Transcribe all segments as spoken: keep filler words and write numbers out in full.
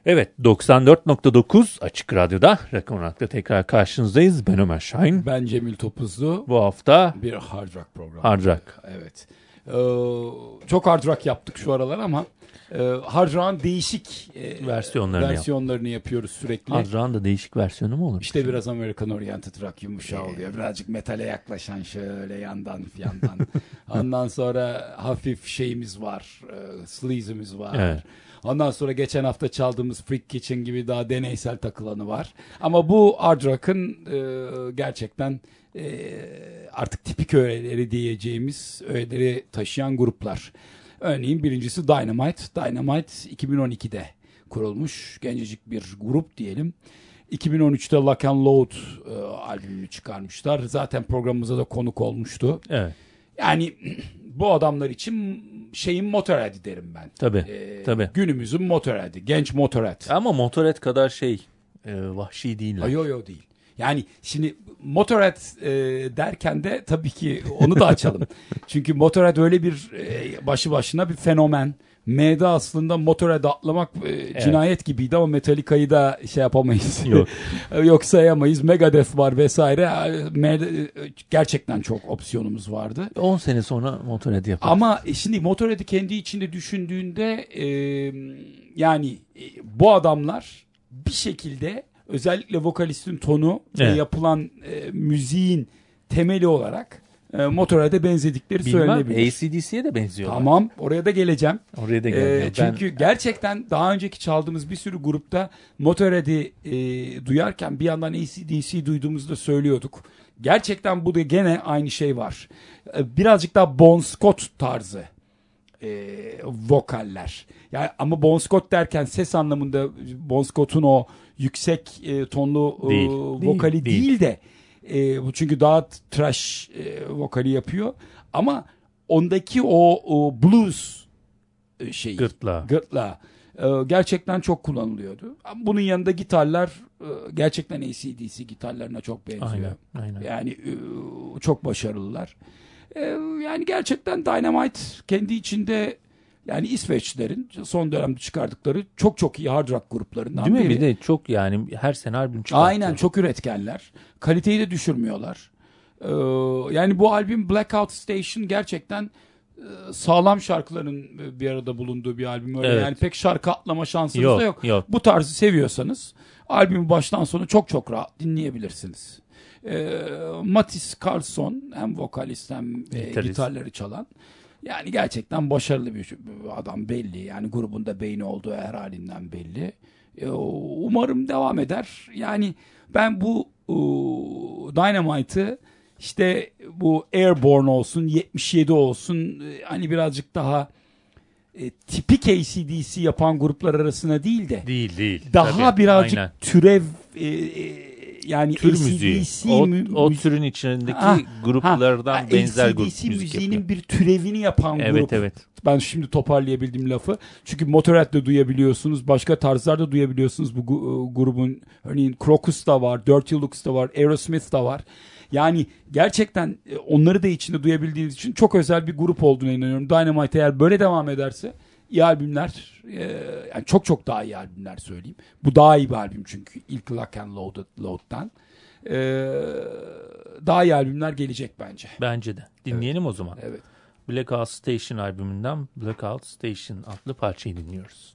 Evet, doksan dört nokta dokuz Açık Radyo'da Rock on Rock'ta tekrar karşınızdayız. Ben Ömer Şahin. Ben Cemil Topuzlu. Bu hafta bir hard rock programı. Hard rock. Evet. Ee, çok hard rock yaptık şu aralar ama e, hard rock'ın değişik e, versiyonlarını, versiyonlarını yap. yapıyoruz sürekli. Hard rock'ın da değişik versiyonu mu olur? İşte biraz American Oriented Rock yumuşağı oluyor. Birazcık metale yaklaşan şöyle yandan yandan. Ondan sonra hafif şeyimiz var. E, sleaze'imiz var. Evet. Ondan sonra geçen hafta çaldığımız Freak Kitchen gibi daha deneysel takılanı var. Ama bu hard rock'ın e, gerçekten e, artık tipik öğeleri diyeceğimiz öğeleri taşıyan gruplar. Örneğin birincisi Dynamite. Dynamite iki bin on ikide kurulmuş gencecik bir grup diyelim. iki bin on üçte Lock and Load e, albümünü çıkarmışlar. Zaten programımıza da konuk olmuştu. Evet. Yani bu adamlar için şeyin Motorhead'i derim ben. Tabii, ee, tabii. Günümüzün Motorhead'i, genç Motorhead. Ama Motorhead kadar şey e, vahşi değiller. Yok yok değil. Yani şimdi Motorhead e, derken de tabii ki onu da açalım. Çünkü Motorhead öyle bir e, başlı başına bir fenomen. M'de aslında Motorhead atlamak e, evet. cinayet gibiydi ama Metallica'yı da şey yapamayız. Yok. Yok sayamayız. Megadeth var vesaire. M'de, gerçekten çok opsiyonumuz vardı. on sene sonra Motorhead yapar. Ama şimdi Motorhead'i kendi içinde düşündüğünde e, yani e, bu adamlar bir şekilde özellikle vokalistin tonu evet. ve yapılan e, müziğin temeli olarak e, Motorhead'e benzedikleri Bilmem, söylenebilir. A C D C'ye de benziyorlar. Tamam, oraya da geleceğim. Oraya da geleceğim. E, çünkü ben... gerçekten daha önceki çaldığımız bir sürü grupta Motorhead'i e, duyarken bir yandan A C D C duyduğumuzda söylüyorduk. Gerçekten bu da gene aynı şey var. E, birazcık daha Bon Scott tarzı e, vokaller. Yani ama Bon Scott derken ses anlamında Bon Scott'un o yüksek e, tonlu değil, e, vokali değil, değil de e, çünkü daha trash e, vokali yapıyor ama ondaki o, o blues e, şeyi gırtlağı, gırtlağı e, gerçekten çok kullanılıyordu. Bunun yanında gitarlar e, gerçekten A C D C gitarlarına çok benziyor. Aynen, aynen. Yani e, çok başarılılar. E, yani gerçekten Dynamite kendi içinde yani İsveçlilerin son dönemde çıkardıkları çok çok iyi hard rock gruplarından değil mi? biri. Bir de çok yani her sene albüm çıkartıyor. Aynen, çok üretkenler. Kaliteyi de düşürmüyorlar. Ee, yani bu albüm Blackout Station gerçekten e, sağlam şarkıların bir arada bulunduğu bir albüm. Öyle evet. Yani pek şarkı atlama şansınız yok, da yok. yok. Bu tarzı seviyorsanız albümü baştan sona çok çok rahat dinleyebilirsiniz. Ee, Mattis Karlsson hem vokalist hem e, gitarları çalan. Yani gerçekten başarılı bir adam belli. Yani grubunda beyni olduğu her halinden belli. Umarım devam eder. Yani ben bu uh, Dynamite'ı işte bu Airborne olsun, yetmiş yedi olsun hani birazcık daha e, tipik A C D C yapan gruplar arasına değil de değil değil. Daha Tabii, birazcık aynen. türev e, e, yani tür A C D C müziği. O, mü- o türün içindeki ha, gruplardan ha, benzer grup A C D C müzik müziğinin yapıyor. bir türevini yapan evet, grup. Evet. Ben şimdi toparlayabildim lafı. Çünkü Motorhead'de duyabiliyorsunuz. Başka tarzlarda duyabiliyorsunuz bu gu- grubun. Örneğin Crocus da var. Dirty Looks da var. Aerosmith da var. Yani gerçekten onları da içinde duyabildiğiniz için çok özel bir grup olduğuna inanıyorum. Dynamite eğer böyle devam ederse iyi albümler, e, yani çok çok daha iyi albümler söyleyeyim. Bu daha iyi bir albüm çünkü ilk Lock and Loaded, Load'dan. E, daha iyi albümler gelecek bence. Bence de. Dinleyelim evet. o zaman. Evet. Blackout Station albümünden Blackout Station adlı parçayı dinliyoruz.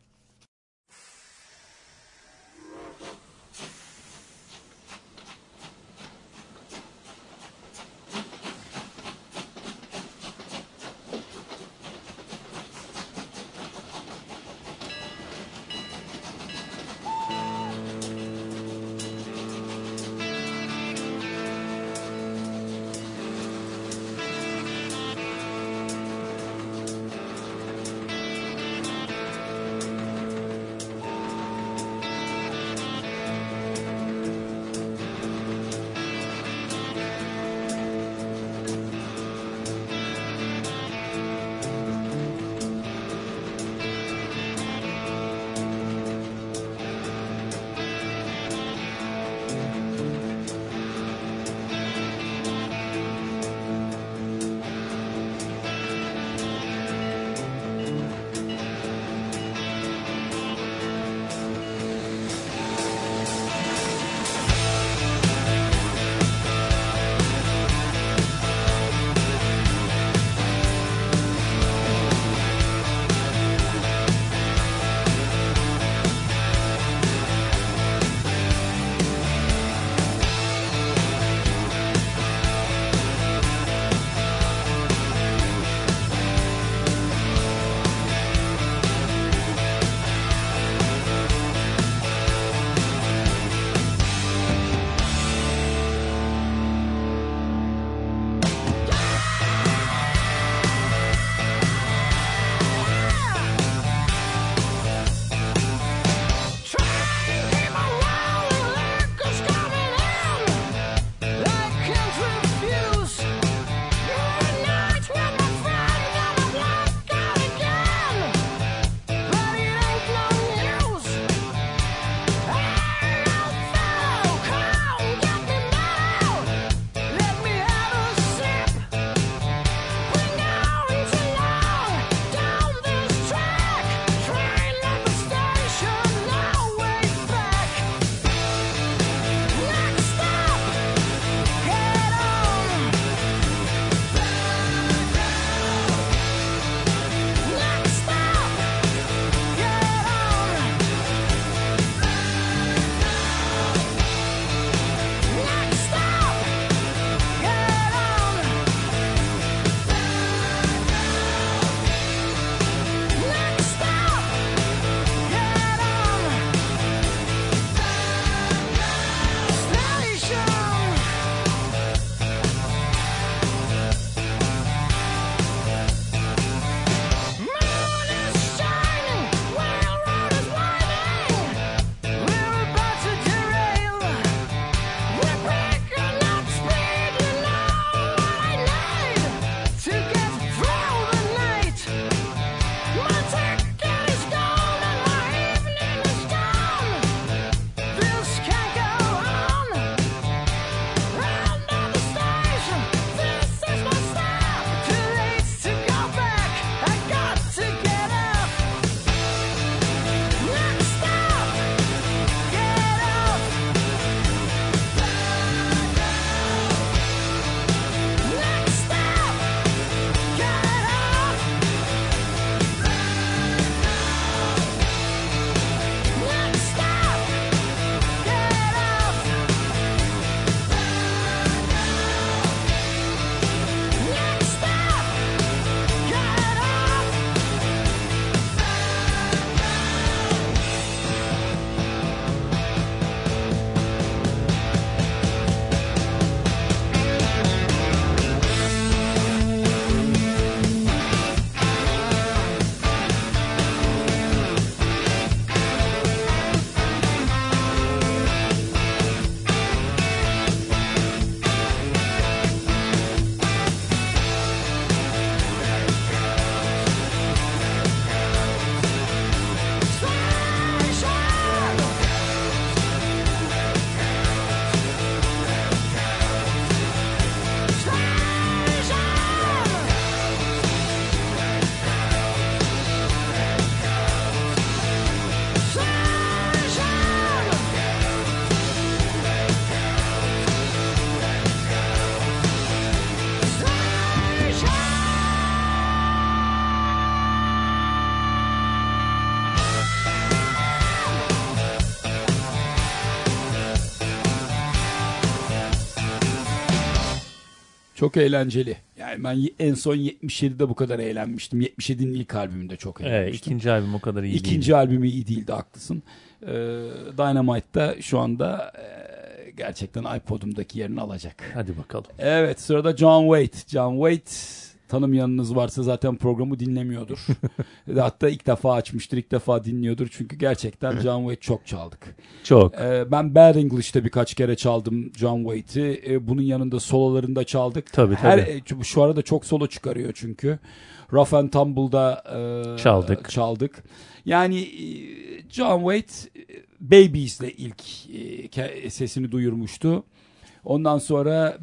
Çok eğlenceli. Yani ben en son yetmiş yedide bu kadar eğlenmiştim. yetmiş yedinin ilk albümünde çok eğlenmiştim. Evet, ikinci albüm o kadar iyi İkinci değildi. İkinci albümü iyi değildi, haklısın. Ee, Dynamite'da şu anda e, gerçekten iPod'umdaki yerini alacak. Hadi bakalım. Evet, sırada John Waite. John Waite, tanımayanınız varsa zaten programı dinlemiyordur. Hatta ilk defa açmıştır, ilk defa dinliyordur. Çünkü gerçekten John Waite çok çaldık. Çok. Ee, ben Bad English'te birkaç kere çaldım John Waite'i. Ee, bunun yanında sololarında çaldık. Tabii Her, tabii. Şu arada çok solo çıkarıyor çünkü. Rough and Tumble'da e, çaldık. çaldık. Yani John Waite Babies'le ilk e, sesini duyurmuştu. Ondan sonra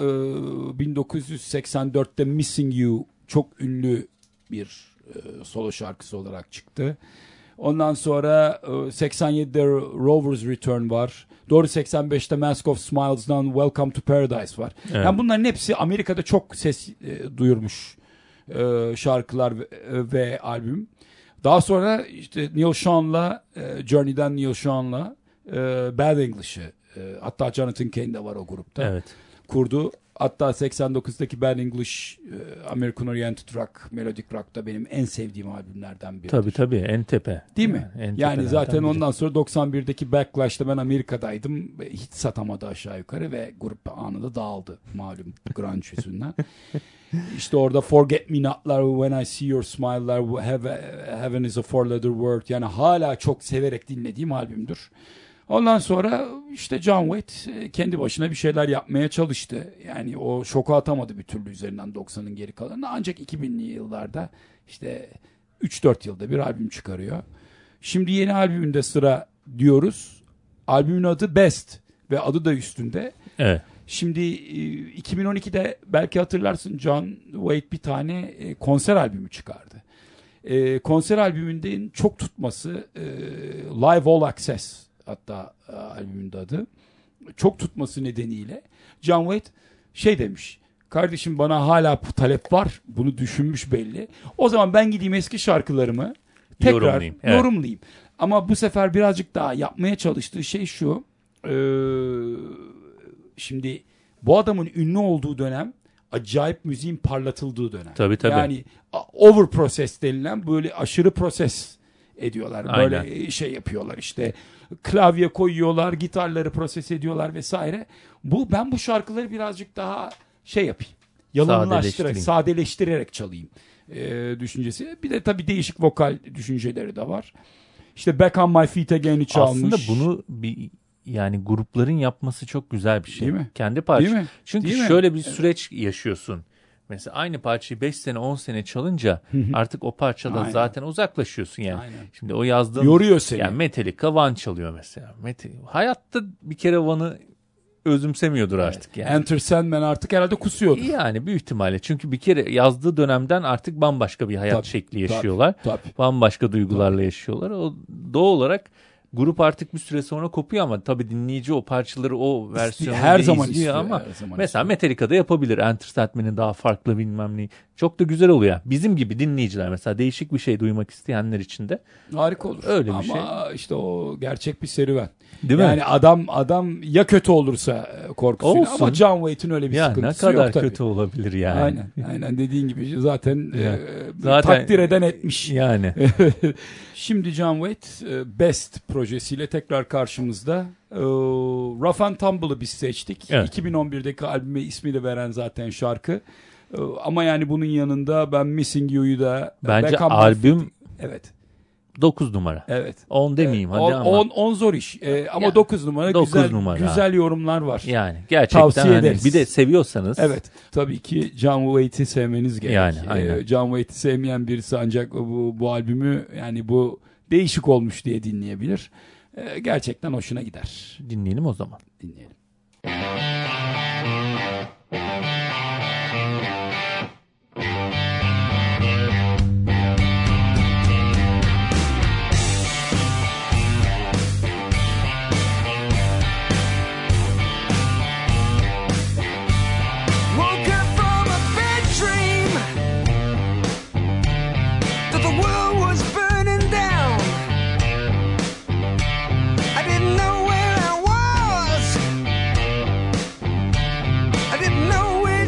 bin dokuz yüz seksen dörtte Missing You çok ünlü bir e, solo şarkısı olarak çıktı. Ondan sonra e, seksen yedide Rover's Return var. Doğru, seksen beşte Mask of Smiles'dan Welcome to Paradise var. Evet. Yani bunların hepsi Amerika'da çok ses e, duyurmuş e, şarkılar ve, e, ve albüm. Daha sonra işte Neil Sean'la e, Journey'den Neil Sean'la e, Bad English'ı, e, hatta Jonathan Cain de var o grupta. Evet. Kurdu. Hatta seksen dokuzdaki Bad English, American Oriented Rock, Melodic Rock da benim en sevdiğim albümlerden biri. Tabii tabii, en tepe. Değil mi? Yani, yani zaten biri. Ondan sonra doksan birdeki Backlash'ta ben Amerika'daydım. Hiç satamadı aşağı yukarı ve grup anında dağıldı malum grunge yüzünden. İşte orada Forget Me Not'lar, When I See Your Smile'lar, Heaven is a Four Letter Word, yani hala çok severek dinlediğim albümdür. Ondan sonra işte John Waite kendi başına bir şeyler yapmaya çalıştı. Yani o şoku atamadı bir türlü üzerinden doksanın geri kalanını. Ancak iki binli yıllarda işte üç dört yılda bir albüm çıkarıyor. Şimdi yeni albümünde sıra diyoruz. Albümün adı Best ve adı da üstünde. Evet. Şimdi iki bin on ikide belki hatırlarsın, John Waite bir tane konser albümü çıkardı. Konser albümünde çok tutması Live All Access, hatta albümün adı, çok tutması nedeniyle John Waite şey demiş: kardeşim, bana hala talep var, bunu düşünmüş belli. O zaman ben gideyim eski şarkılarımı tekrar yorumlayayım. Evet. yorumlayayım. Ama bu sefer birazcık daha yapmaya çalıştığı şey şu. E, şimdi bu adamın ünlü olduğu dönem acayip müziğin parlatıldığı dönem. Tabii tabii. Yani over process denilen, böyle aşırı proses ediyorlar. Böyle Aynen. şey yapıyorlar işte. Klavye koyuyorlar, gitarları proses ediyorlar vesaire. Bu ben bu şarkıları birazcık daha şey yapayım. Yalınlaştırarak, sadeleştirerek çalayım e, düşüncesi. Bir de tabii değişik vokal düşünceleri de var. İşte Back on My Feet Again'i çalmış. Aslında bunu bir, yani grupların yapması çok güzel bir şey. Değil mi? Kendi parça. Değil mi? Çünkü Değil şöyle mi? bir süreç yaşıyorsun. Mesela aynı parçayı beş sene on sene çalınca artık o parçadan Aynen. zaten uzaklaşıyorsun yani. Aynen. Şimdi o yazdığın... Yoruyor seni. Yani Metallica Van çalıyor mesela. Met- Hayatta bir kere Van'ı özümsemiyordur evet. artık yani. Enter Sandman artık herhalde kusuyordur. Yani büyük ihtimalle. Çünkü bir kere yazdığı dönemden artık bambaşka bir hayat tabii, şekli yaşıyorlar. Tabii, tabii. Bambaşka duygularla tabii. yaşıyorlar. O doğal olarak grup artık bir süre sonra kopuyor ama tabii dinleyici o parçaları, o versiyonu her zaman izliyor istiyor, ama her zaman mesela istiyor. Metallica'da yapabilir. Enter Sandman'in daha farklı bilmem ne. Çok da güzel oluyor. Bizim gibi dinleyiciler mesela değişik bir şey duymak isteyenler için de harika olur. Öyle bir ama şey. Ama işte o gerçek bir serüven. Değil yani mi? adam adam ya kötü olursa korkusuyla, Olsun. ama John Waite'in öyle bir ya sıkıntısı yok tabii. Ne kadar tabii. kötü olabilir yani. Aynen. Aynen dediğin gibi zaten, Ya. e, zaten takdir eden etmiş. Yani. Şimdi John Waite Best projesiyle tekrar karşımızda. Rough and Tumble'ı biz seçtik. Evet. iki bin on birdeki albüme ismini veren zaten şarkı. Ama yani bunun yanında ben Missing You'yu da... Bence albüm... Evet. dokuz numara. Evet. on demeyeyim hadi on, ama. on zor iş. Ee, ama yani, dokuz numara dokuz güzel numara. güzel yorumlar var. Yani gerçekten Tavsiye hani ederiz. Bir de seviyorsanız. Evet. Tabii ki John Waite'i sevmeniz gerek. Yani aynen. Ee, John Waite'i sevmeyen birisi ancak bu, bu albümü, yani bu değişik olmuş diye dinleyebilir. Ee, gerçekten hoşuna gider. Dinleyelim o zaman. Dinleyelim. Know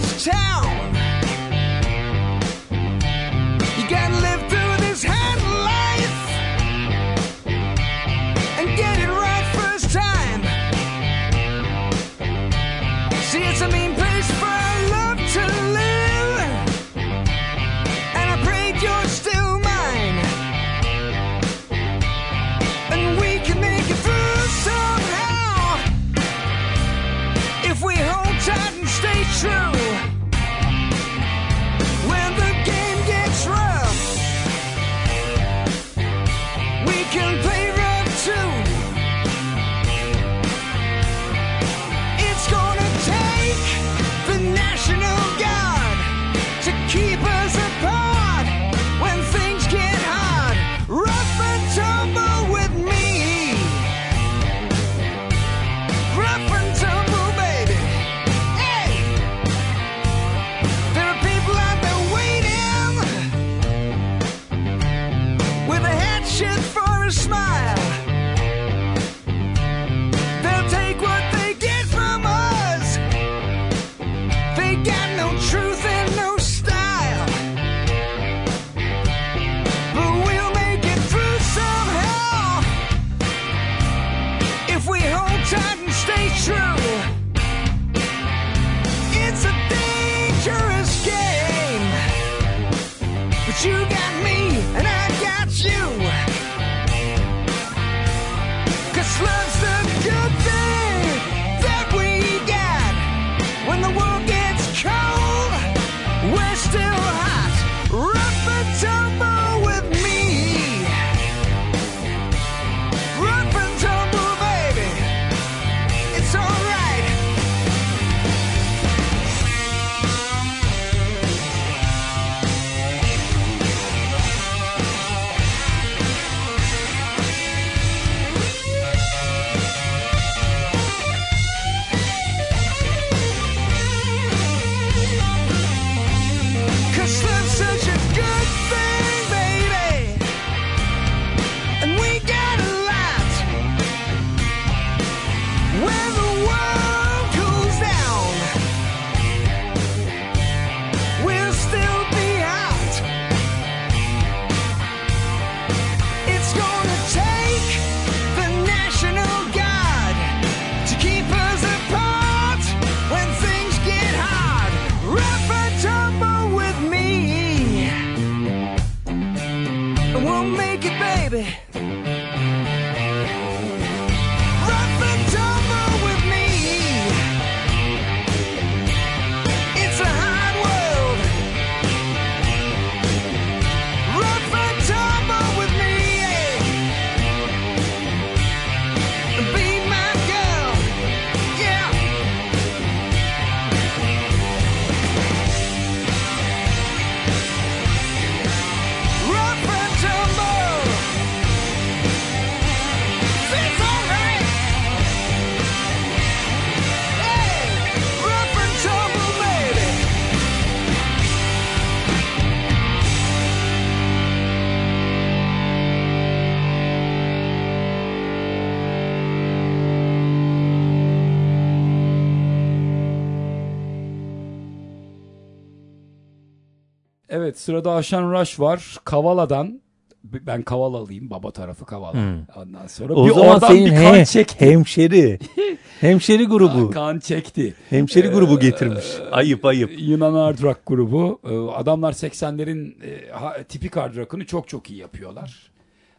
evet sırada Haşan Rush var. Kavala'dan. Ben Kavala'lıyım. Baba tarafı Kavala. Hmm. Ondan sonra o bir zaman oradan senin bir kan he, çekti. Hemşeri. Hemşeri grubu. Kan çekti. Hemşeri grubu getirmiş. Ayıp ayıp. Yunan hard rock grubu. Adamlar seksenlerin tipik hard rock'ını çok çok iyi yapıyorlar.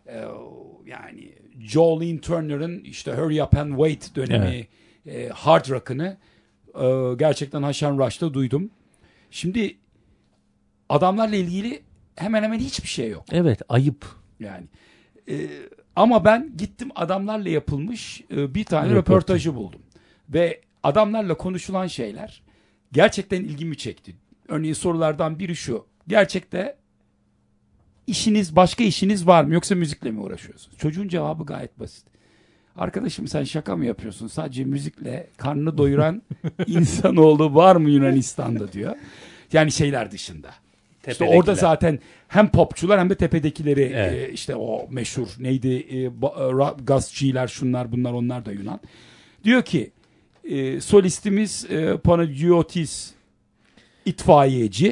Yani Jolene Turner'ın işte Hurry Up and Wait dönemi evet. hard rock'ını gerçekten Haşan Rush'ta duydum. Şimdi adamlarla ilgili hemen hemen hiçbir şey yok. Evet, ayıp. Yani e, ama ben gittim adamlarla yapılmış e, bir tane Röportaj. röportajı buldum. Ve adamlarla konuşulan şeyler gerçekten ilgimi çekti. Örneğin sorulardan biri şu. Gerçekte işiniz, başka işiniz var mı yoksa müzikle mi uğraşıyorsunuz? Çocuğun cevabı gayet basit. Arkadaşım sen şaka mı yapıyorsun? Sadece müzikle karnını doyuran insanoğlu var mı Yunanistan'da diyor. Yani şeyler dışında. İşte orada zaten hem popçular hem de tepedekileri evet. e, işte o meşhur neydi e, Gazçiler şunlar bunlar onlar da Yunan. Diyor ki e, solistimiz e, Panagiotis itfaiyeci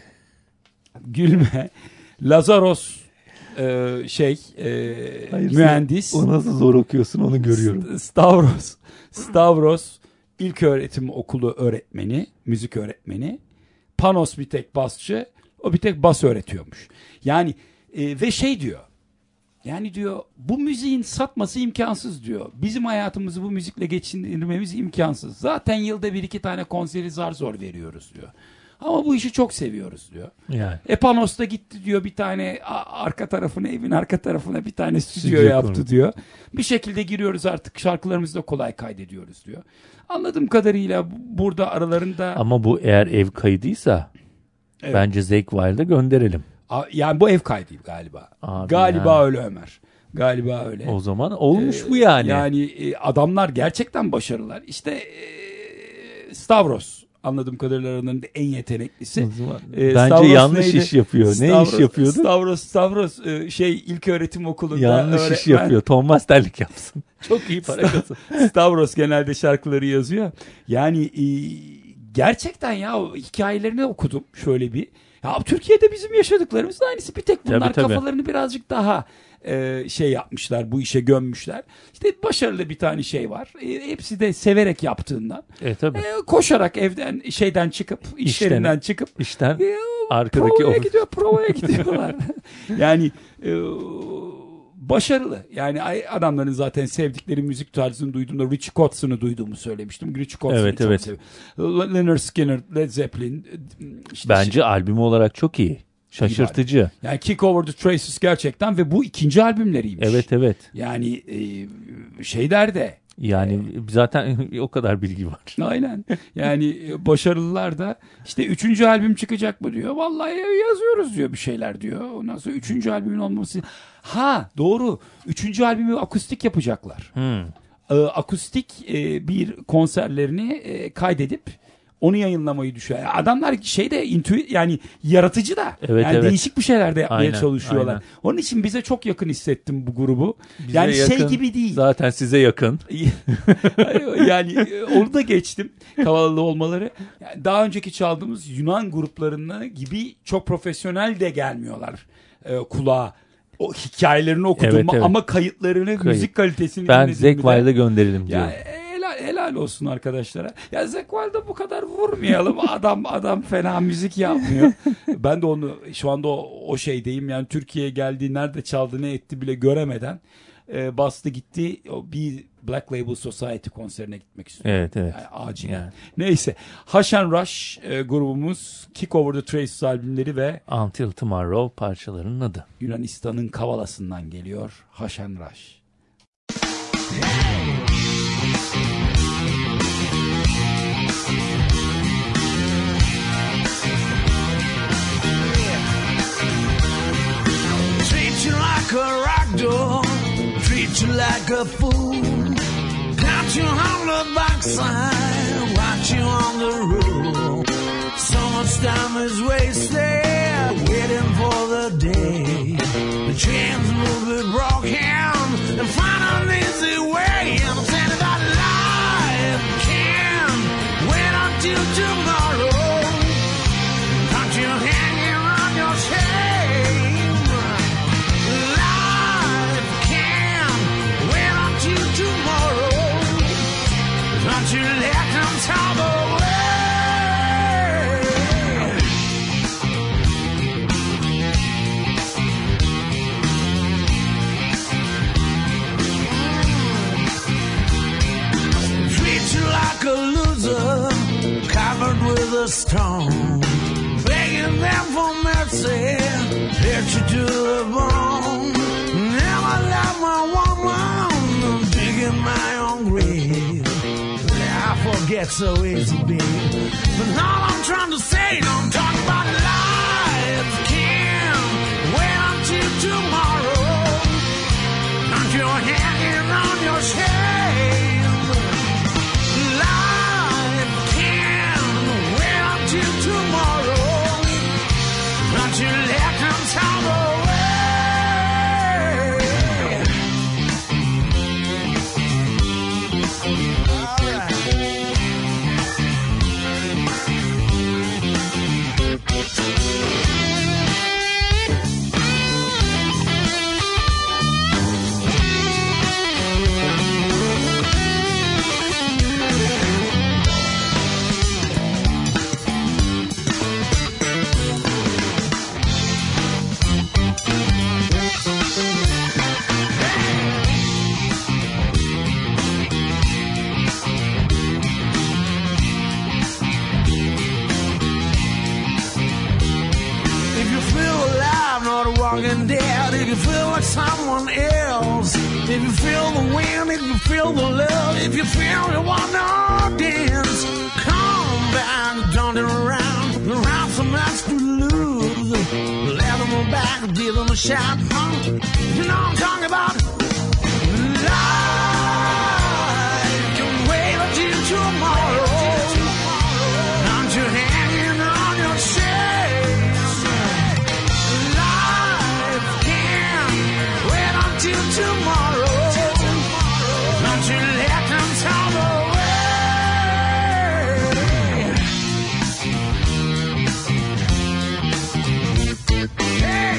gülme Lazaros e, şey e, Hayır, mühendis. O nasıl zor okuyorsun onu görüyorum. Stavros Stavros ilköğretim okulu öğretmeni, müzik öğretmeni. Panos bir tek basçı, o bir tek bas öğretiyormuş. Yani e, ve şey diyor. Yani diyor bu müziğin satması imkansız diyor. Bizim hayatımızı bu müzikle geçindirmemiz imkansız. Zaten yılda bir iki tane konseri zar zor veriyoruz diyor. Ama bu işi çok seviyoruz diyor. Yani. E Panos da gitti diyor bir tane arka tarafına evin arka tarafına bir tane stüdyo, stüdyo yaptı konu. diyor. Bir şekilde giriyoruz artık şarkılarımızı da kolay kaydediyoruz diyor. Anladığım kadarıyla burada aralarında... Ama bu eğer ev kaydıysa evet. bence Zakk Wylde'a gönderelim. Yani bu ev kaydı galiba. Abi galiba yani. Öyle Ömer. Galiba öyle. O zaman olmuş ee, bu yani. Yani adamlar gerçekten başarılılar. İşte e, Stavros anladığım kadarıyla aralarında en yeteneklisi. Ee, Bence Stavros yanlış neydi? iş yapıyor. Stavros, ne iş yapıyordu? Stavros, Stavros şey ilköğretim okulunda yanlış öğretmen. iş yapıyor. Tom Masterlik yapsın. Çok iyi para kazan. Stavros genelde şarkıları yazıyor. Yani e, gerçekten ya hikayelerini okudum şöyle bir. Ya Türkiye'de bizim yaşadıklarımız da aynısı. Bir tek bunlar tabii, tabii. kafalarını birazcık daha e, şey yapmışlar, bu işe gömmüşler. İşte başarılı bir tane şey var. E, hepsi de severek yaptığından. E, tabii. E, koşarak evden şeyden çıkıp, işlerinden çıkıp işten e, arkadaki provaya gidiyor, provaya gidiyorlar. Yani e, başarılı. Yani adamların zaten sevdikleri müzik tarzını duyduğumda Richie Kotzen'ı duyduğumu söylemiştim. Richie Kotzen'ı evet, çok evet. seviyorum. Lynyrd Skynyrd, Led Zeppelin. İşte Bence şey, albüm olarak çok iyi. Şaşırtıcı. Yani Kick Over the Traces gerçekten ve bu ikinci albümleriymiş. Evet evet. Yani e, şeyler de. Yani e, zaten o kadar bilgi var. Aynen. Yani başarılılar da işte üçüncü albüm çıkacak mı diyor. Vallahi yazıyoruz diyor bir şeyler diyor. Ondan sonra üçüncü albümün olması. Ha doğru. Üçüncü albümü akustik yapacaklar. Hmm. E, akustik e, bir konserlerini e, kaydedip onu yayınlamayı düşüyor. Yani adamlar şeyde intü yani yaratıcı da. Evet, yani evet. Değişik bir şeyler de yapmaya aynen, çalışıyorlar. Aynen. Onun için bize çok yakın hissettim bu grubu. Bize yani yakın, şey gibi değil. Zaten size yakın. Yani onu da geçtim. Kavalalı olmaları. Yani daha önceki çaldığımız Yunan gruplarına gibi çok profesyonel de gelmiyorlar e, kulağa. O hikayelerini okudum evet, evet. ama kayıtlarını, Kayıt. müzik kalitesini ben Zakk Wylde'a gönderelim diyorum. Yani, helal, helal olsun arkadaşlara. Ya Zakk Wylde'a bu kadar vurmayalım. Adam adam fena müzik yapmıyor. Ben de onu şu anda o, o şeydeyim. Yani Türkiye'ye geldiği nerede çaldı ne etti bile göremeden e, bastı gitti. O bir Black Label Society konserine gitmek istiyorum. Evet evet. Yani acil. Yani. Neyse. Haşan Rush e, grubumuz Kick Over the Traces albümleri ve Until Tomorrow parçalarının adı. Yunanistan'ın Kavalası'ndan geliyor Haşan Rush. Treat you like a rock doll, treat you like a fool. Count you on the backside, watch you on the road. So much time is wasted, waiting for the day. The chains will be broken, and find an easy way. I'm saying that life can wait until tomorrow. Count you hanging on your the storm, begging them for mercy, hurt you to the bone. Never love my woman, digging my own grave. I forget so easy, baby. But all I'm trying to say, don't talk about life, can't wait until tomorrow. Aren't you hanging on your shame? Life can't wait until tomorrow. Aren't you let them talk away? Walking dead, if you feel like someone else, if you feel the wind, if you feel the love, if you feel you want to dance, come back, don't turn around, around so much to lose. Let them back, give them a shot, huh? You know I'm talking about life can wait until tomorrow. Aren't you hanging on your shade? Till tomorrow, don't you let them talk away. Hey.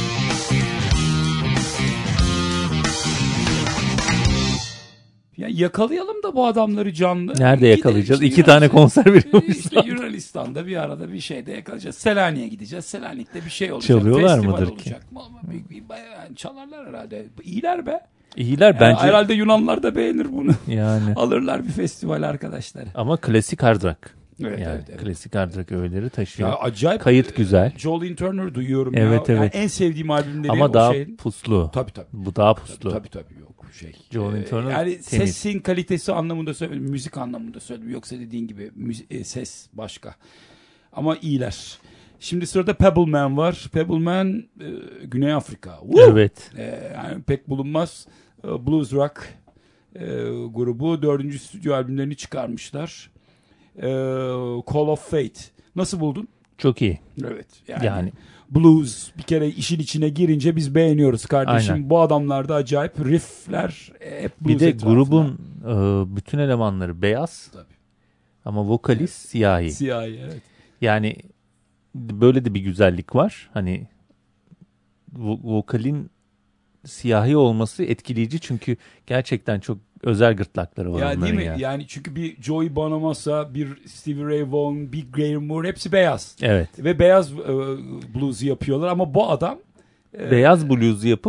Ya yakalayalım da bu adamları canlı. Nerede yakalayacağız? İşte İki tane konser veriyormuş. İşte Yunanistan'da bir arada bir şeyde yakalayacağız. Selanik'e gideceğiz. Selanik'te bir şey olacak. Çalıyorlar festival mıdır olacak. ki? Bir, bir, bayağı çalarlar herhalde. İyiler be. İyiler Yani bence. herhalde Yunanlar da beğenir bunu. Yani. Alırlar bir festival arkadaşlar. Ama klasik hard rock. Evet, yani evet, evet. Klasik hard rock öğeleri taşıyor. Ya acayip. Kayıt güzel. Jolene Turner duyuyorum evet, ya. Evet. Yani en sevdiğim albümleri ama o daha şeyin. puslu. Tabii tabii. Bu daha puslu. Tabii tabii, tabii yok şey. Jolene Turner yani temiz. sesin kalitesi anlamında söylüyorum, müzik anlamında söylüyorum. Yoksa dediğin gibi müzik, e, ses başka. Ama iyiler. Şimdi sırada Pebble Man var. Pebble Man e, Güney Afrika. Woo! Evet. E, yani pek bulunmaz. E, blues rock e, grubu dördüncü stüdyo albümlerini çıkarmışlar. E, Call of Fate. Nasıl buldun? Çok iyi. Evet. Yani, yani blues bir kere işin içine girince biz beğeniyoruz kardeşim. Aynen. Bu adamlarda acayip riffler hep blues bir de etrafında. grubun e, bütün elemanları beyaz. Tabii. Ama vokalist evet. siyahi. Siyahi evet. Yani böyle de bir güzellik var. Hani vo- vokalin siyahi olması etkileyici çünkü gerçekten çok özel gırtlakları var ya, onların değil mi? ya. Yani çünkü bir Joey Bonamassa, bir Stevie Ray Vaughan, bir Graham Moore hepsi beyaz. Evet. Ve beyaz e, blues'u yapıyorlar ama bu adam e, beyaz blues'u yapıp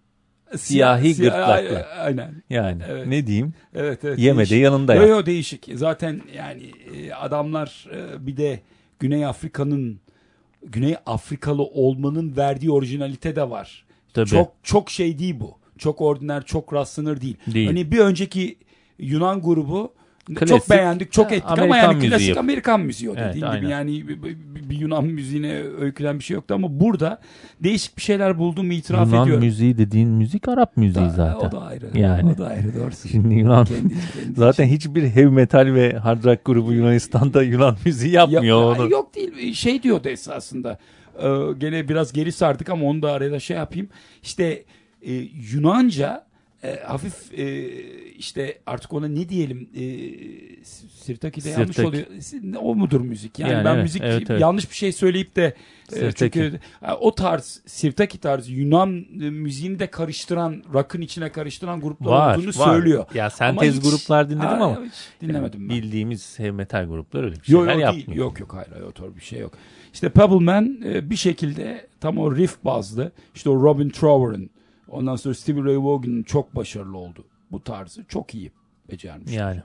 siyahi siyah, gırtlakla. Aynen. Yani evet. ne diyeyim? Evet, evet. Yemede yanında ya. ya. Yok yok değişik. Zaten yani e, adamlar e, bir de Güney Afrika'nın Güney Afrikalı olmanın verdiği orijinalite de var. Tabii. Çok çok şey değil bu. Çok ordiner, çok rastlanır değil. değil. Hani bir önceki Yunan grubu klasik, çok beğendik, çok ettik Amerikan ama yani klasik yap. Amerikan müziği o dediğin evet, gibi. Yani bir, bir Yunan müziğine öykülen bir şey yoktu ama burada değişik bir şeyler bulduğumu itiraf Yunan ediyorum. Yunan müziği dediğin müzik Arap müziği da, zaten. O da ayrı. Yani. O da ayrı doğrusu. Şimdi Yunan kendi, kendi zaten için. hiçbir heavy metal ve hard rock grubu Yunanistan'da Yunan müziği yapmıyor ya, onu. Yok değil şey diyordu esasında. Ee, gene biraz geri sardık ama onu da arada şey yapayım. İşte e, Yunanca e, hafif e, işte artık ona ne diyelim e, Sirtaki'de yanlış Sirtaki. oluyor. O mudur müzik? Yani, yani ben evet, müzik evet, evet. yanlış bir şey söyleyip de e, çünkü Sirtaki. o tarz Sirtaki tarzı Yunan müziğini de karıştıran, rock'ın içine karıştıran gruplar var, olduğunu var. söylüyor. Ya sentez hiç, gruplar dinledim ha, ama hiç dinlemedim yani ben. bildiğimiz heavy metal gruplar öyle bir şeyler yok, yok, yapmıyor. Değil. Yok yok hayır, hayır o tarz bir şey yok. İşte Pebble Man bir şekilde tam o riff bazlı işte o Robin Trower'ın ondan sonra Stevie Ray Vaughan'ın çok başarılı oldu. Bu tarzı çok iyi becermiş. Yani.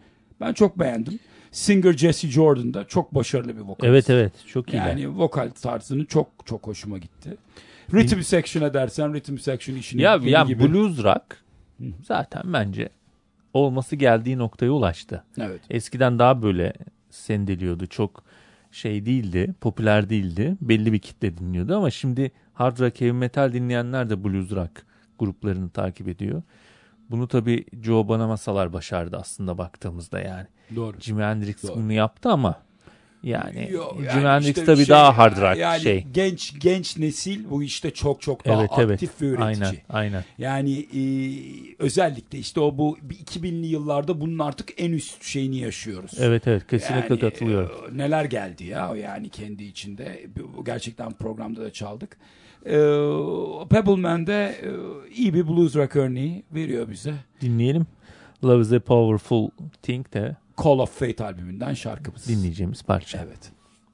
Ben çok beğendim. Singer Jesse Jordan da çok başarılı bir vokalist. Evet evet çok iyi. Yani vokal tarzını çok çok hoşuma gitti. Rhythm Section'a dersen Rhythm Section işini ya, ya gibi. blues rock zaten bence olması geldiği noktaya ulaştı. Evet. Eskiden daha böyle sendeliyordu. Çok şey değildi, popüler değildi. Belli bir kitle dinliyordu ama şimdi hard rock, heavy metal dinleyenler de blues rock gruplarını takip ediyor. Bunu tabii Joe Bonamassa'lar başardı aslında baktığımızda yani. Doğru. Jimi Hendrix Doğru. bunu yaptı ama yani Yo, yani Jimi Hendrix işte tabii şey, daha hard rock yani şey. Genç genç nesil bu işte çok çok daha Evet, aktif evet. ve üretici. Aynen, aynen. Yani e, özellikle işte o bu iki binli yıllarda bunun artık en üst şeyini yaşıyoruz. Evet evet kesinlikle Yani, katılıyorum. e, neler geldi ya yani kendi içinde. Bu gerçekten programda da çaldık. E, Pebble Man'de e, iyi bir blues rock örneği veriyor bize. Dinleyelim. Love is a Powerful Thing de Call of Fate albümünden şarkımız. dinleyeceğimiz parça. Evet.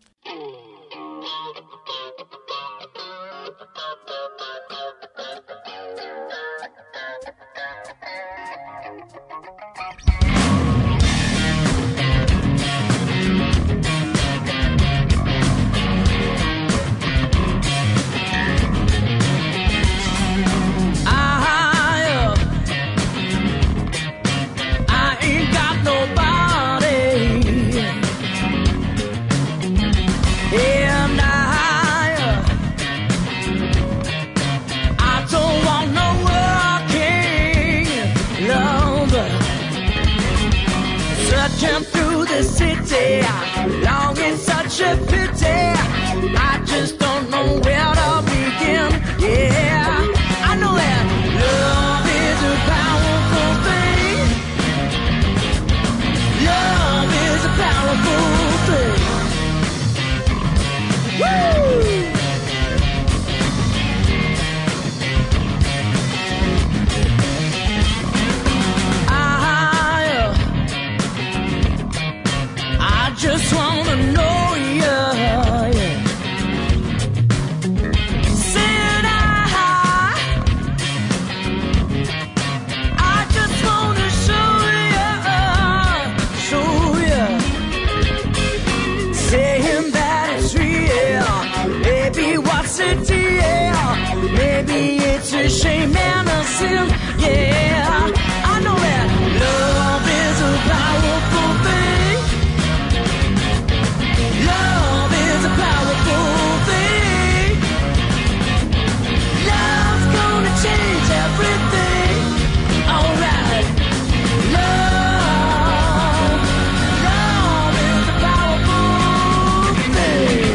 Jump through the city, long is such a pity. I just don't know where to begin. Yeah, I know that love is a powerful thing. Love is a powerful thing. Woo! Just wanna know you, yeah. Said I, I just wanna show you, show you. Saying that it's real, maybe what's the deal? Maybe it's a shame and a sin, yeah. I know that love is a powerful thing. Love is a powerful thing. Love's gonna change everything. Alright. Love, love is a powerful thing.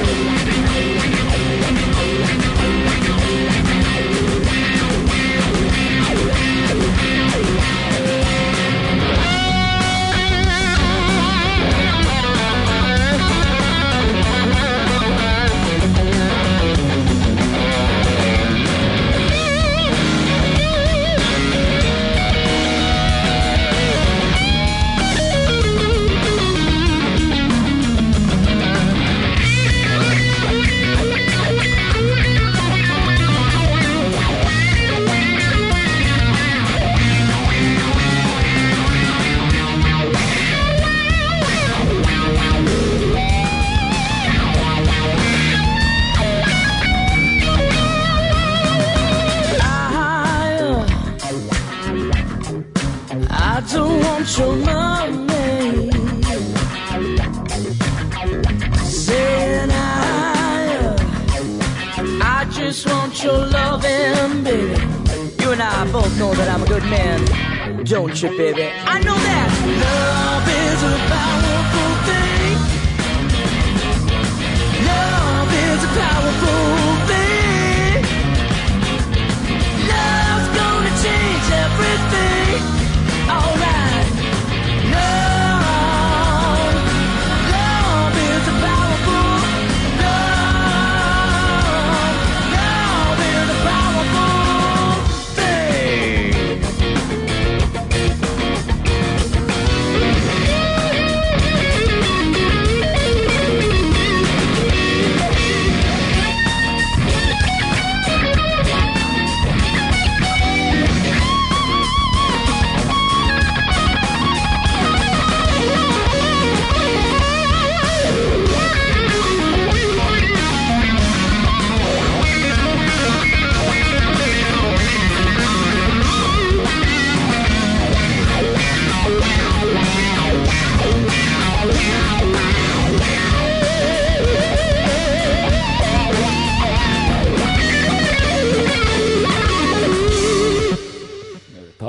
I don't want your money. Saying I, I just want your loving, baby. You and I both know that I'm a good man, don't you, baby? I know that love is a powerful thing. Love is a powerful thing. Love's gonna change everything. Alright, love, love is a powerful, love, love is a powerful thing.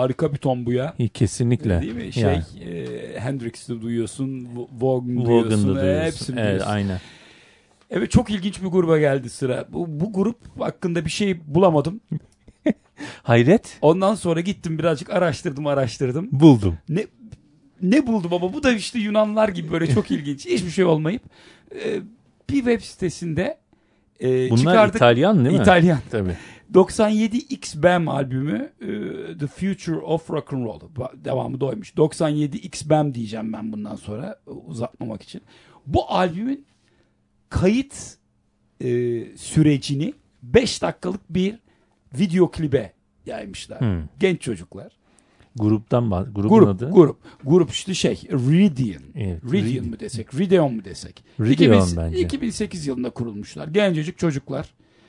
harika bir ton bu ya. Kesinlikle. Değil mi? Şey yani. e, Hendrix'te duyuyorsun, Vaughan Vaughan'da duyuyorsun, duyuyorsun. hepsini Evet, duyuyorsun. aynen. Evet, çok ilginç bir gruba geldi sıra. Bu, bu grup hakkında bir şey bulamadım. Hayret. Ondan sonra gittim birazcık araştırdım araştırdım. Buldum. Ne ne buldum ama bu da işte Yunanlar gibi böyle çok ilginç. Hiçbir şey olmayıp e, bir web sitesinde e, Bunlar çıkardık. İtalyan değil mi? İtalyan. Tabii. doksan yedi X B A M albümü e, The Future of Rock and Roll. Devamı da oymuş. doksan yedi X B A M diyeceğim ben bundan sonra uzatmamak için. Bu albümün kayıt e, sürecini beş dakikalık bir video klibe yaymışlar. Hmm. Genç çocuklar. Gruptan bahs- grubun Grup, adı. grup. Grup işte şey Ridian. Evet, Ridian Ridian. mı desek? Rideon mu desek? Rideon iki bin, bence. iki bin sekiz yılında kurulmuşlar. Gencecik çocuklar.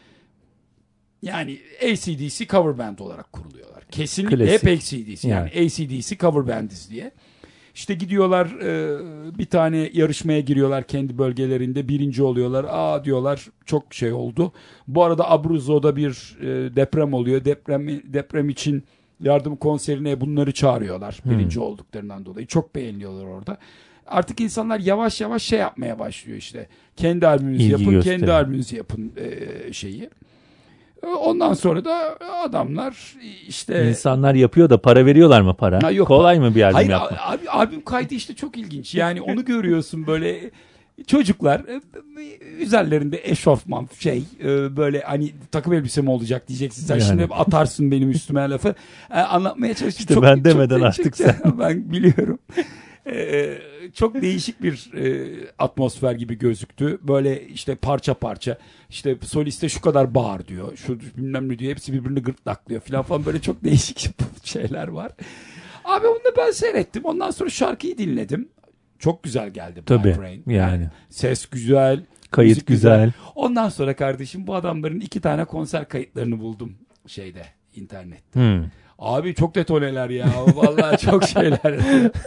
Yani A C D C cover band olarak kuruluyorlar. Kesinlikle Klasik. hep A C D C. Yani, yani A C D C cover bandiz diye. İşte gidiyorlar e, bir tane yarışmaya giriyorlar kendi bölgelerinde. Birinci oluyorlar. Aa diyorlar çok şey oldu. Bu arada Abruzzo'da bir e, deprem oluyor. Deprem, deprem için yardım konserine bunları çağırıyorlar. Birinci hmm. olduklarından dolayı. Çok beğeniyorlar orada. Artık insanlar yavaş yavaş şey yapmaya başlıyor işte. Kendi albümünüzü İlgi yapın. gösterin. Kendi albümünüzü yapın e, şeyi. Ondan sonra da adamlar işte... İnsanlar yapıyor da para veriyorlar mı para? Ha, yok. Kolay mı bir albüm Hayır, yapmak? Hayır albüm kaydı işte çok ilginç. Yani onu görüyorsun böyle çocuklar üzerlerinde eşofman şey böyle hani takım elbise mi olacak diyeceksin. Sen yani. Şimdi atarsın benim üstüme lafı. Yani anlatmaya çalıştım. İşte çok, ben demeden çok artık sen. Ben biliyorum. Ee, çok değişik bir e, atmosfer gibi gözüktü. Böyle işte parça parça işte soliste şu kadar bağır diyor. Şu bilmem ne diyor. Hepsi birbirini gırtlaklıyor falan falan böyle çok değişik şeyler var. Abi onu da ben seyrettim. Ondan sonra şarkıyı dinledim. Çok güzel geldi. Tabii Rain. yani. yani. Ses güzel. Kayıt güzel. güzel. Ondan sonra kardeşim bu adamların iki tane konser kayıtlarını buldum şeyde internette. Hmm. Abi çok detoneler ya. Vallahi çok şeyler.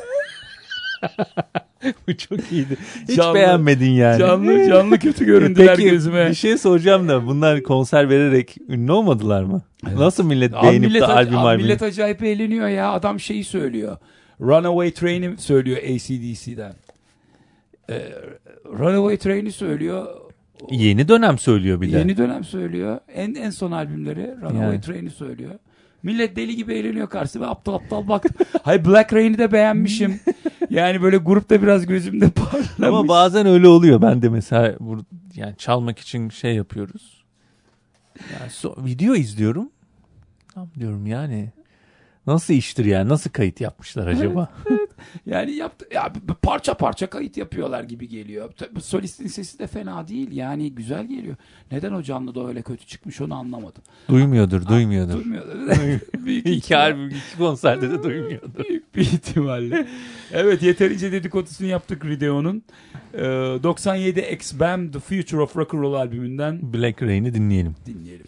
Bu çok iyiydi. Hiç canlı, beğenmedin yani. Canlı canlı kötü göründüler Peki, gözüme. Bir şey soracağım da bunlar konser vererek ünlü olmadılar mı? Evet. Nasıl millet abi beğenip millet, de albüm abi albüm? Millet acayip eğleniyor ya. Adam şeyi söylüyor. Runaway Train'i söylüyor A C D C'den. Ee, Runaway Train'i söylüyor. Yeni dönem söylüyor bir de. Yeni dönem söylüyor. En en son albümleri Runaway yani. Train'i söylüyor. Millet deli gibi eğleniyor karşısında. Aptal aptal bak. Hayır Black Rain'i de beğenmişim. Yani böyle grupta biraz gözümde parlamış. Ama bazen öyle oluyor. Ben de mesela bu, yani çalmak için şey yapıyoruz. Yani so, video izliyorum. Tam diyorum yani nasıl iştir yani? Nasıl kayıt yapmışlar acaba? Evet, evet. Yani yaptı ya parça parça kayıt yapıyorlar gibi geliyor. Tabii solistin sesi de fena değil. Yani güzel geliyor. Neden o canlı da öyle kötü çıkmış onu anlamadım. Duymuyordur, ha, duymuyordur. Duymuyordur. Büyük iki albüm, iki konserde de duymuyordur. Büyük bir ihtimalle. Evet, yeterince dedikodusunu yaptık Rideon'un. Ee, doksan yedi X B A M The Future of Rock and Roll albümünden Black Rain'i dinleyelim. Dinleyelim.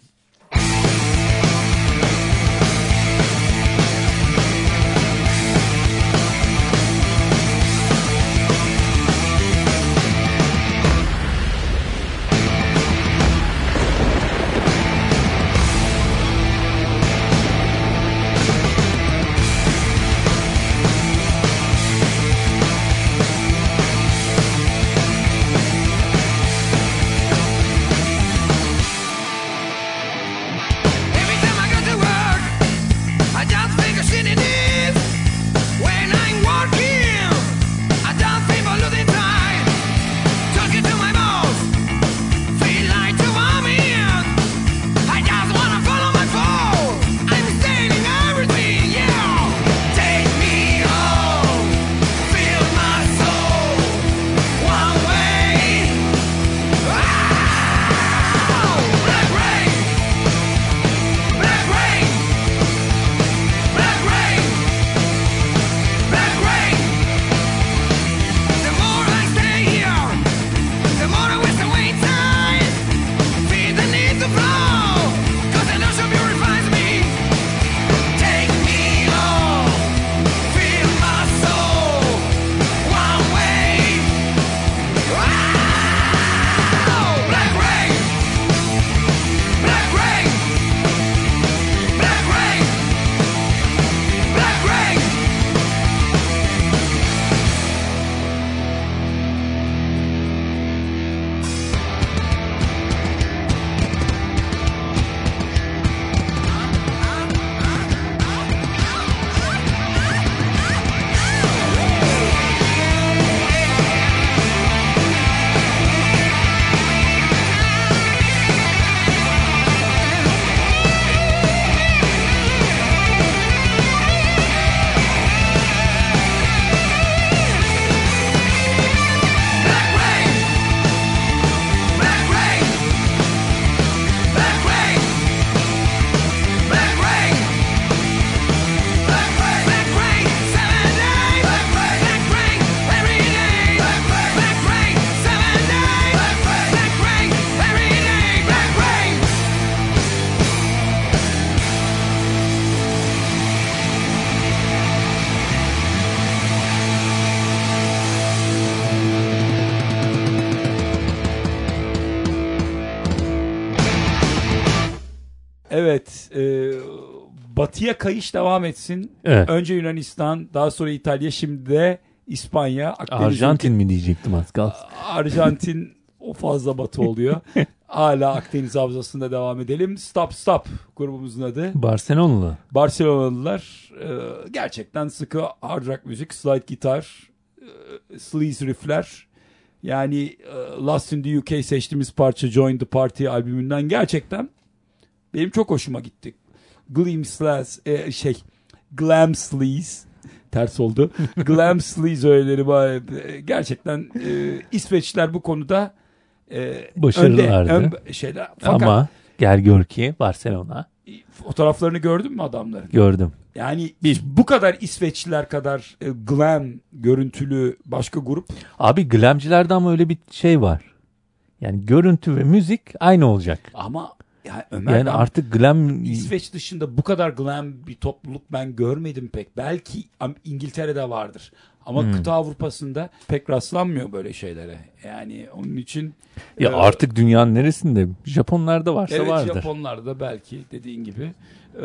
batıya kayış devam etsin. Evet. Önce Yunanistan, daha sonra İtalya, şimdi de İspanya. Akdeniz Arjantin ülke... mi diyecektim az kalsın. Arjantin o fazla batı oluyor. Hala Akdeniz havzasında devam edelim. Stop Stop grubumuzun adı. Barcelona'lı. Barcelonalılar e, gerçekten sıkı hard rock müzik, slide gitar, e, sleaze riffler. Yani e, Lost in the U K seçtiğimiz parça Join the Party albümünden gerçekten benim çok hoşuma gitti. Glam Sleaze, e, şey Glam Sleaze ters oldu. Glam Sleaze öğeleri var. Gerçekten e, İsveçliler bu konuda e, başarılılardı. Önde, ön şeyler. Fakat, ama gel gör ki Barcelona. Fotoğraflarını gördün mü adamların? Gördüm. Yani biz bu kadar İsveçliler kadar e, glam görüntülü başka grup. Abi glamcilerde ama öyle bir şey var. Yani görüntü ve müzik aynı olacak. Ama yani Ömer, yani artık glam İsveç dışında bu kadar glam bir topluluk ben görmedim pek. Belki İngiltere'de vardır. Ama hmm. kıta Avrupa'sında pek rastlanmıyor böyle şeylere. Yani onun için ya e, artık dünyanın neresinde? Japonlarda varsa evet, vardır. Evet, Japonlarda belki dediğin gibi. E,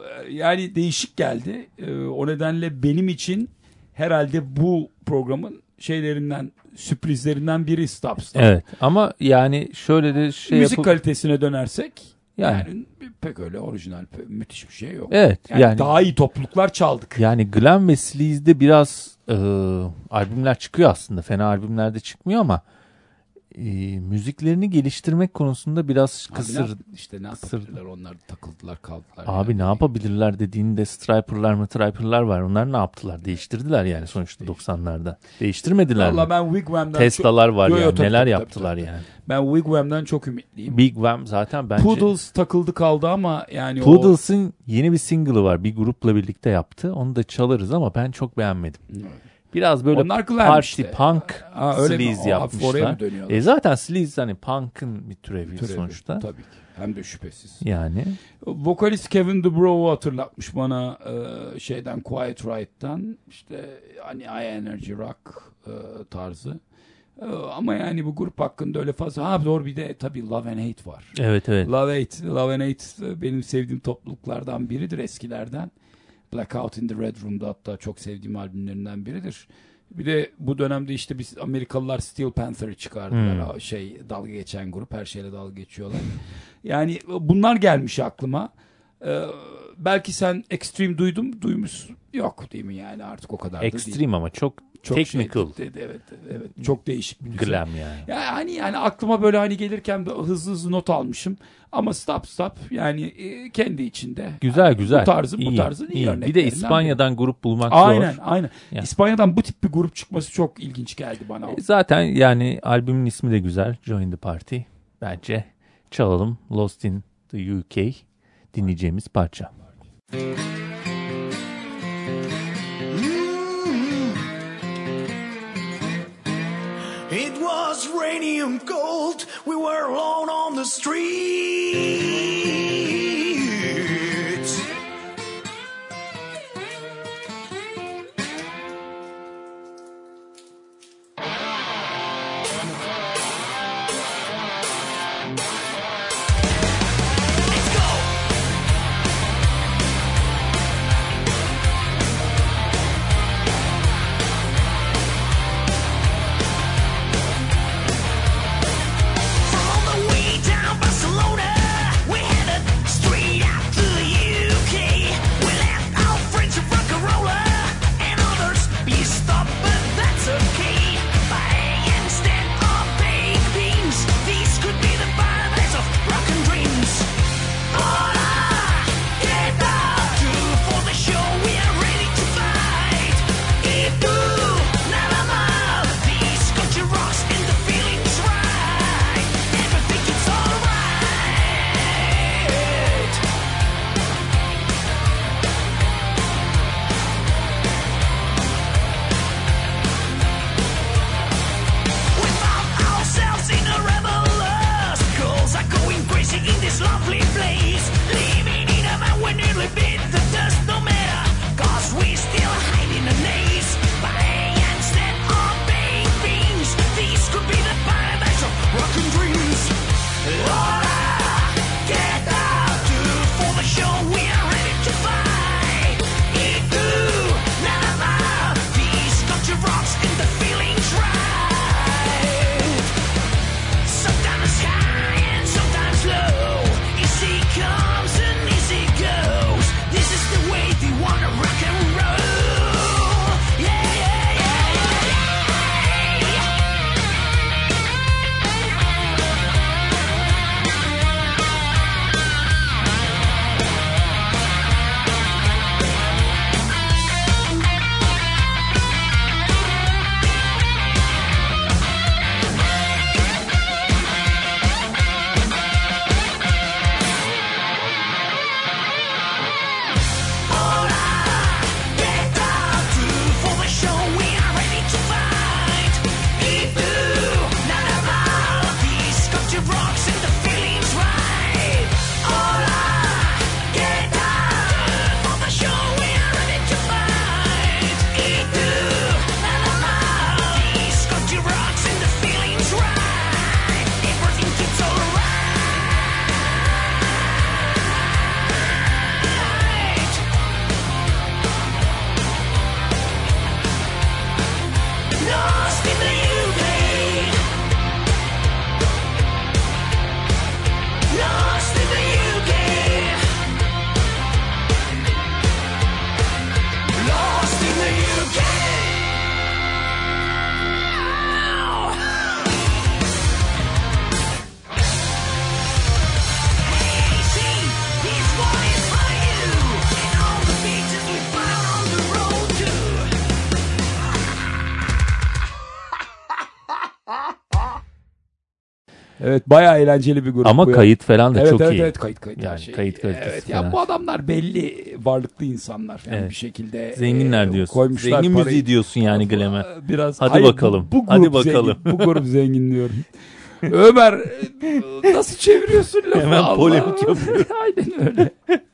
yani değişik geldi. E, o nedenle benim için herhalde bu programın şeylerinden, sürprizlerinden biri Stop Stop. Evet. Ama yani şöyle de şey müzik yapıp... kalitesine dönersek yani, yani pek öyle orijinal, müthiş bir şey yok. Evet. Yani, yani daha iyi topluluklar çaldık. Yani glam ve sleaze'de biraz e, albümler çıkıyor aslında. Fena albümler de çıkmıyor ama e, müziklerini geliştirmek konusunda biraz kısır. Abi ne, işte ne yapabilirler, onlar takıldılar kaldılar. Abi yani. Ne yapabilirler dediğinde Striper'lar mı Striper'lar var. Onlar ne yaptılar? Değiştirdiler yani sonuçta doksanlarda. Değiştirmediler Vallahi mi? ben Wigwam'dan Tesla'lar var yo, yo, yani. tabii, Neler tabii, yaptılar tabii, yani. Ben Wigwam'dan çok ümitliyim. Big Wham zaten bence... Poodles takıldı kaldı ama yani Poodles'ın o... yeni bir single'ı var. Bir grupla birlikte yaptı. Onu da çalarız ama ben çok beğenmedim. Evet. Biraz böyle party işte. Punk ha, sleaze yapmışlar. E zaten sleaze hani punk'ın bir türevi, türevi sonuçta. Tabii ki. Hem de şüphesiz. Yani. Vokalist Kevin DuBrow hatırlatmış bana e, şeyden Quiet Right'tan işte hani I Energy Rock e, tarzı. E, ama yani bu grup hakkında öyle fazla. Ha doğru, bir de tabii Love and Hate var. Evet evet. Love Hate, Love and Hate benim sevdiğim topluluklardan biridir eskilerden. Blackout in the Red Room'da hatta çok sevdiğim albümlerinden biridir. Bir de bu dönemde işte biz Amerikalılar Steel Panther'ı çıkardılar. Hmm. Şey, dalga geçen grup, her şeyle dalga geçiyorlar. Yani bunlar gelmiş aklıma. Ee, belki sen Extreme duydum, duymuş yok değil mi yani, artık o kadar da değil. Extreme ama çok, çok technical. Şey, evet, evet, çok değişik bir düzen. Glam yani. Yani hani yani aklıma böyle hani gelirken hızlı hızlı not almışım. Ama Stop Stop yani e, kendi içinde. Güzel yani güzel. Bu tarzın iyi, bu tarzın iyi, iyi örneklerinden. Bir de İspanya'dan biri. Grup bulmak aynen, zor. Aynen aynen. Yani. İspanya'dan bu tip bir grup çıkması çok ilginç geldi bana. E, zaten yani albümün ismi de güzel. Join the Party. Bence çalalım. Lost in the U K dinleyeceğimiz parça. It was rainy and cold. We were alone on the streets. Barcelona, Evet, bayağı eğlenceli bir grup. Ama bu kayıt ya. falan da evet, çok evet, iyi. Evet, kayıt kayıt. Yani şey. kayıt kalitesi Evet, falan. ya bu adamlar belli varlıklı insanlar. Yani evet. bir şekilde zenginler e, diyorsun. Koymuşlar zengin parayı. müziği diyorsun yani Glem'e. Biraz. Hadi Hayır, bakalım. Bu, bu Hadi grup bakalım. Zengin, bu grup zengin diyorum. Ömer nasıl çeviriyorsun lafı? Hemen Allah. polemik yapıyor. Aynen öyle.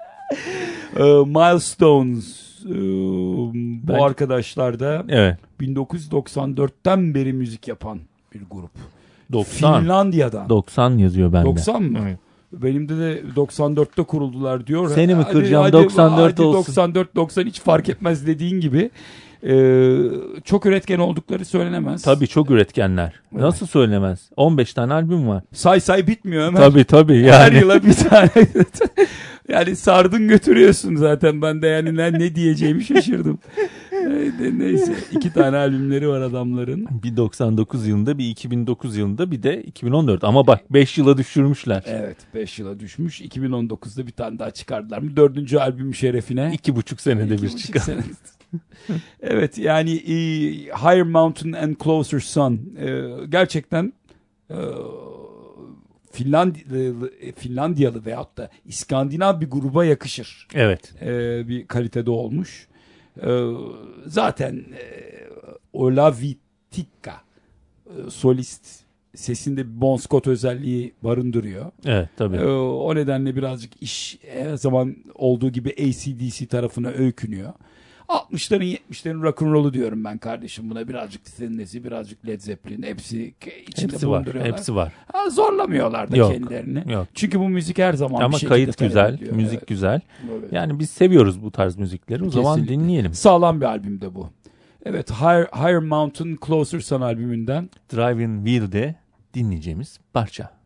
uh, Milestones uh, bu Ben... arkadaşlar da evet. bin dokuz yüz doksan dörtten beri müzik yapan bir grup. doksan Finlandiya'dan. doksan yazıyor bende. doksan mı? Evet. Benim de, de doksan dörtte kuruldular diyor. Seni mi kıracağım? Hadi, doksan dört hadi olsun. doksan dört doksan hiç fark etmez dediğin gibi. Ee, çok üretken oldukları söylenemez. Tabii çok üretkenler. Evet. Nasıl söylenemez? on beş tane albüm var. Say say bitmiyor Ömer. Tabii tabii yani. Her yıla bir tane. Yani sardın götürüyorsun zaten. Ben de yani ne, ne diyeceğimi şaşırdım. Neyse. iki tane albümleri var adamların. Bir doksan dokuz yılında, bir iki bin dokuz yılında, bir de iki bin on dört. Ama bak beş yıla düşürmüşler. Evet, beş yıla düşmüş. iki bin on dokuzda bir tane daha çıkardılar mı? Dördüncü albüm şerefine. iki buçuk senede İki bir buçuk çıkar. sene. Evet, yani e, Higher Mountain and Closer Sun e, gerçekten e, Finlandiyalı, Finlandiyalı veyahut da İskandinav bir gruba yakışır. Evet. E, bir kalitede olmuş. E, zaten e, Olavitikka e, solist sesinde bir Bon Scott özelliği barındırıyor. Evet tabii. E, o nedenle birazcık iş her zaman olduğu gibi A C D C tarafına öykünüyor. altmışların yetmişlerin rock'n'roll'u diyorum ben kardeşim buna. Birazcık Tennessee, birazcık Led Zeppelin. Hepsi içinde hepsi var. bulunduruyorlar. Hepsi var. Ha, zorlamıyorlar da Yok, kendilerini. Yok. Çünkü bu müzik her zaman Ama bir şekilde kayıt güzel, ediyor. müzik Evet. güzel. Evet. Yani biz seviyoruz bu tarz müzikleri. O Kesinlikle. zaman dinleyelim. Sağlam bir albüm de bu. Evet, Higher, Higher Mountain Closer Sun albümünden Driving Wheel'de dinleyeceğimiz parça.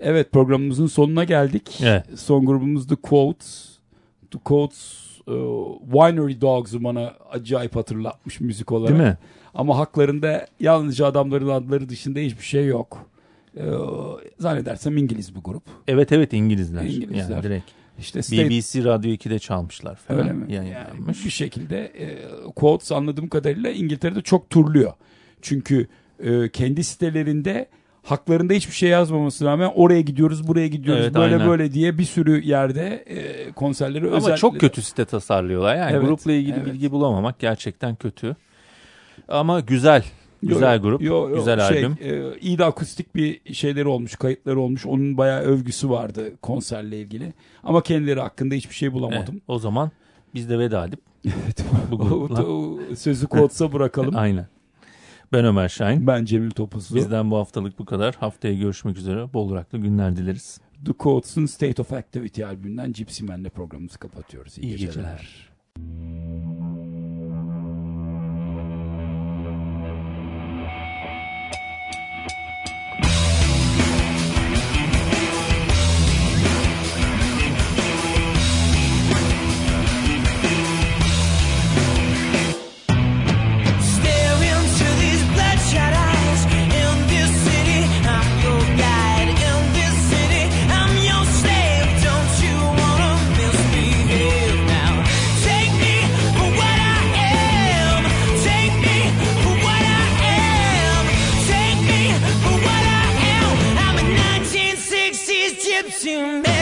Evet, programımızın sonuna geldik. Evet. Son grubumuz The Quotes. The Quotes uh, Winery Dogs'u bana acayip hatırlatmış müzik olarak. Değil mi? Ama haklarında yalnızca adamların adları dışında hiçbir şey yok. Ee, zannedersem İngiliz bir grup. Evet evet İngilizler. İngilizler. Yani direkt. İşte State... B B C Radyo iki'de çalmışlar falan. Öyle mi? Yani bir şekilde e, Quotes anladığım kadarıyla İngiltere'de çok turluyor. Çünkü e, kendi sitelerinde haklarında hiçbir şey yazmamasına rağmen oraya gidiyoruz, buraya gidiyoruz, evet, böyle aynen. böyle diye bir sürü yerde e, konserleri özellikle. Ama çok kötü site tasarlıyorlar. Yani evet, grupla ilgili evet. bilgi bulamamak gerçekten kötü. Ama güzel. Güzel yo, grup. Yo, yo, güzel şey, albüm. E, iyi de akustik bir şeyleri olmuş, kayıtları olmuş. Onun bayağı övgüsü vardı konserle ilgili. Ama kendileri hakkında hiçbir şey bulamadım. Evet, o zaman biz de veda edip evet, bu grupla. o, o, sözü Quotes'a bırakalım. Aynen. Ben Ömer Şahin. Ben Cemil Topuzlu. Bizden bu haftalık bu kadar. Haftaya görüşmek üzere. Bol raklı günler dileriz. The Quotes'un State of Activity albümünden Gypsy Man'le programımızı kapatıyoruz. İyi, İyi geceler. geceler. Gypsy man.